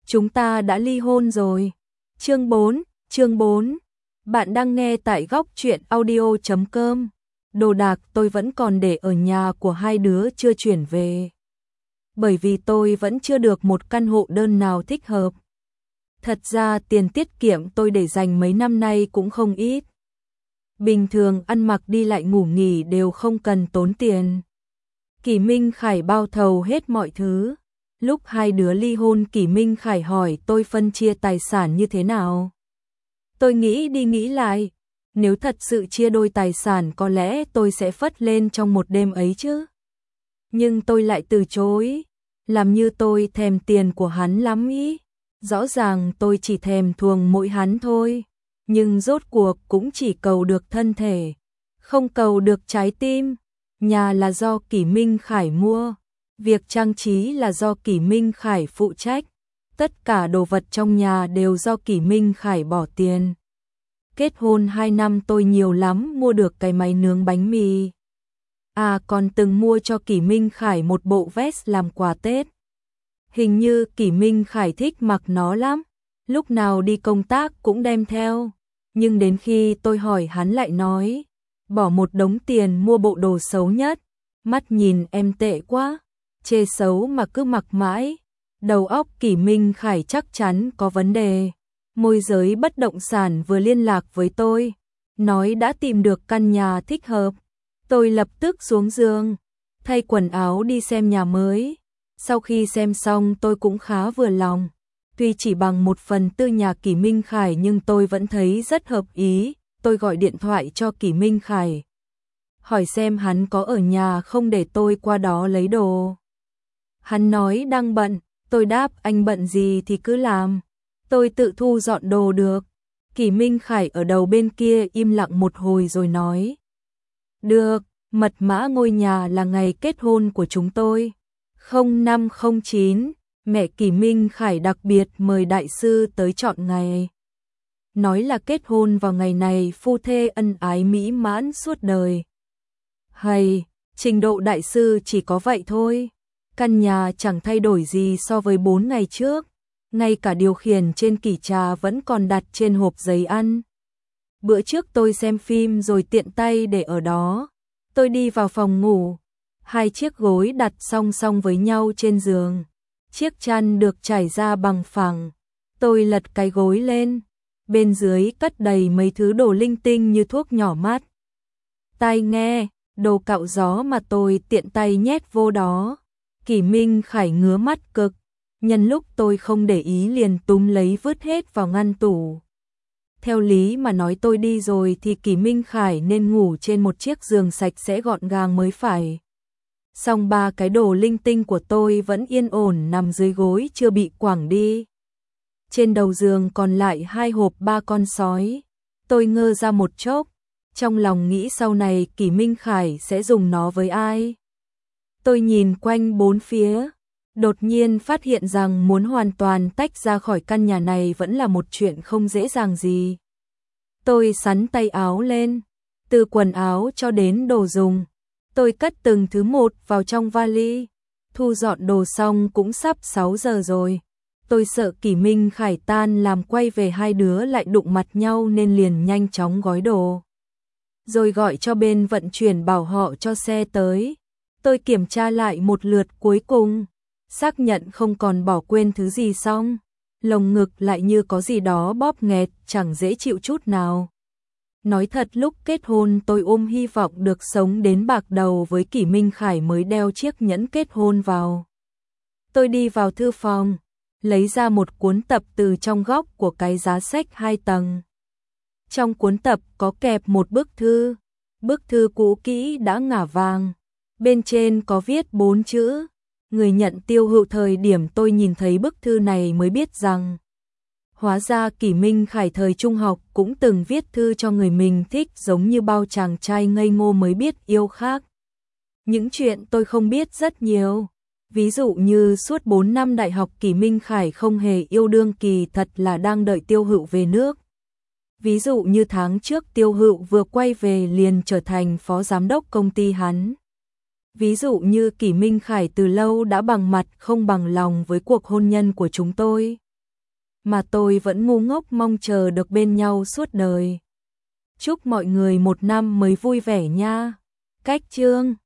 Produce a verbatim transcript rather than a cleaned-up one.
chúng ta đã ly hôn rồi. Chương bốn, chương bốn. Bạn đang nghe tại góc truyện audio chấm com. Đồ đạc tôi vẫn còn để ở nhà của hai đứa chưa chuyển về. Bởi vì tôi vẫn chưa được một căn hộ đơn nào thích hợp. Thật ra tiền tiết kiệm tôi để dành mấy năm nay cũng không ít. Bình thường ăn mặc đi lại ngủ nghỉ đều không cần tốn tiền. Kỷ Minh Khải bao thầu hết mọi thứ. Lúc hai đứa ly hôn Kỷ Minh Khải hỏi tôi phân chia tài sản như thế nào. Tôi nghĩ đi nghĩ lại, nếu thật sự chia đôi tài sản có lẽ tôi sẽ phất lên trong một đêm ấy chứ. Nhưng tôi lại từ chối, làm như tôi thèm tiền của hắn lắm ý. Rõ ràng tôi chỉ thèm thuồng mỗi hắn thôi, nhưng rốt cuộc cũng chỉ cầu được thân thể, không cầu được trái tim. Nhà là do Kỷ Minh Khải mua, việc trang trí là do Kỷ Minh Khải phụ trách, tất cả đồ vật trong nhà đều do Kỷ Minh Khải bỏ tiền. Kết hôn hai năm tôi nhiều lắm mua được cái máy nướng bánh mì. À còn từng mua cho Kỷ Minh Khải một bộ vest làm quà Tết. Hình như Kỷ Minh Khải thích mặc nó lắm, lúc nào đi công tác cũng đem theo. Nhưng đến khi tôi hỏi hắn lại nói, bỏ một đống tiền mua bộ đồ xấu nhất, mắt nhìn em tệ quá, chê xấu mà cứ mặc mãi. Đầu óc Kỷ Minh Khải chắc chắn có vấn đề. Môi giới bất động sản vừa liên lạc với tôi, nói đã tìm được căn nhà thích hợp. Tôi lập tức xuống giường, thay quần áo đi xem nhà mới. Sau khi xem xong tôi cũng khá vừa lòng. Tuy chỉ bằng một phần tư nhà Kỷ Minh Khải nhưng tôi vẫn thấy rất hợp ý. Tôi gọi điện thoại cho Kỷ Minh Khải, hỏi xem hắn có ở nhà không để tôi qua đó lấy đồ. Hắn nói đang bận, tôi đáp anh bận gì thì cứ làm, tôi tự thu dọn đồ được. Kỷ Minh Khải ở đầu bên kia im lặng một hồi rồi nói, được, mật mã ngôi nhà là ngày kết hôn của chúng tôi, không năm không chín, mẹ Kỷ Minh Khải đặc biệt mời đại sư tới chọn ngày. Nói là kết hôn vào ngày này phu thê ân ái mỹ mãn suốt đời. Hay, trình độ đại sư chỉ có vậy thôi. Căn nhà chẳng thay đổi gì so với bốn ngày trước. Ngay cả điều khiển trên kỷ trà vẫn còn đặt trên hộp giấy ăn. Bữa trước tôi xem phim rồi tiện tay để ở đó. Tôi đi vào phòng ngủ. Hai chiếc gối đặt song song với nhau trên giường. Chiếc chăn được trải ra bằng phẳng. Tôi lật cái gối lên. Bên dưới cất đầy mấy thứ đồ linh tinh như thuốc nhỏ mắt, tai nghe, đồ cạo gió mà tôi tiện tay nhét vô đó. Kỷ Minh Khải ngứa mắt cực, nhân lúc tôi không để ý liền túm lấy vứt hết vào ngăn tủ. Theo lý mà nói tôi đi rồi thì Kỷ Minh Khải nên ngủ trên một chiếc giường sạch sẽ gọn gàng mới phải. Song ba cái đồ linh tinh của tôi vẫn yên ổn nằm dưới gối chưa bị quẳng đi. Trên đầu giường còn lại hai hộp ba con sói. Tôi ngơ ra một chốc, trong lòng nghĩ sau này Kỷ Minh Khải sẽ dùng nó với ai. Tôi nhìn quanh bốn phía, đột nhiên phát hiện rằng muốn hoàn toàn tách ra khỏi căn nhà này vẫn là một chuyện không dễ dàng gì. Tôi xắn tay áo lên, từ quần áo cho đến đồ dùng. Tôi cất từng thứ một vào trong vali, thu dọn đồ xong cũng sắp sáu giờ rồi. Tôi sợ Kỷ Minh Khải tan làm quay về hai đứa lại đụng mặt nhau nên liền nhanh chóng gói đồ. Rồi gọi cho bên vận chuyển bảo họ cho xe tới. Tôi kiểm tra lại một lượt cuối cùng, xác nhận không còn bỏ quên thứ gì xong. Lồng ngực lại như có gì đó bóp nghẹt, chẳng dễ chịu chút nào. Nói thật lúc kết hôn tôi ôm hy vọng được sống đến bạc đầu với Kỷ Minh Khải mới đeo chiếc nhẫn kết hôn vào. Tôi đi vào thư phòng, lấy ra một cuốn tập từ trong góc của cái giá sách hai tầng. Trong cuốn tập có kẹp một bức thư, bức thư cũ kỹ đã ngả vàng. Bên trên có viết bốn chữ, người nhận Tiêu Hữu. Thời điểm tôi nhìn thấy bức thư này mới biết rằng, hóa ra Kỷ Minh Khải thời trung học cũng từng viết thư cho người mình thích giống như bao chàng trai ngây ngô mới biết yêu khác. Những chuyện tôi không biết rất nhiều. Ví dụ như suốt bốn năm đại học Kỷ Minh Khải không hề yêu đương, kỳ thật là đang đợi Tiêu Hữu về nước. Ví dụ như tháng trước Tiêu Hữu vừa quay về liền trở thành phó giám đốc công ty hắn. Ví dụ như Kỷ Minh Khải từ lâu đã bằng mặt không bằng lòng với cuộc hôn nhân của chúng tôi. mà tôi vẫn ngu ngốc mong chờ được bên nhau suốt đời. Chúc mọi người một năm mới vui vẻ nha. Cách chương